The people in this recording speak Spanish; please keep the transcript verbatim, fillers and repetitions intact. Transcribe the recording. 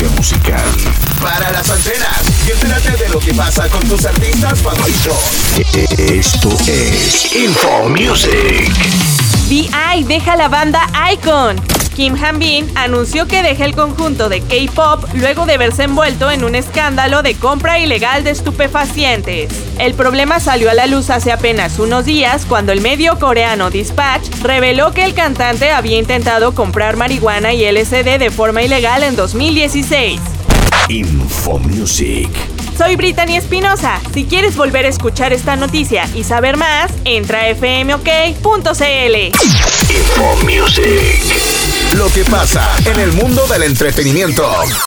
industria musical. Para las antenas y entérate de lo que pasa con tus artistas favoritos. Esto es Info Music. V I deja la banda iKON. Kim Han-bin anunció que deja el conjunto de K-pop luego de verse envuelto en un escándalo de compra ilegal de estupefacientes. El problema salió a la luz hace apenas unos días cuando el medio coreano Dispatch reveló que el cantante había intentado comprar marihuana y L S D de forma ilegal en dos mil dieciséis. Info Music. Soy Brittany Espinosa. Si quieres volver a escuchar esta noticia y saber más, entra a f m o k punto c l. Info Music. Lo que pasa en el mundo del entretenimiento.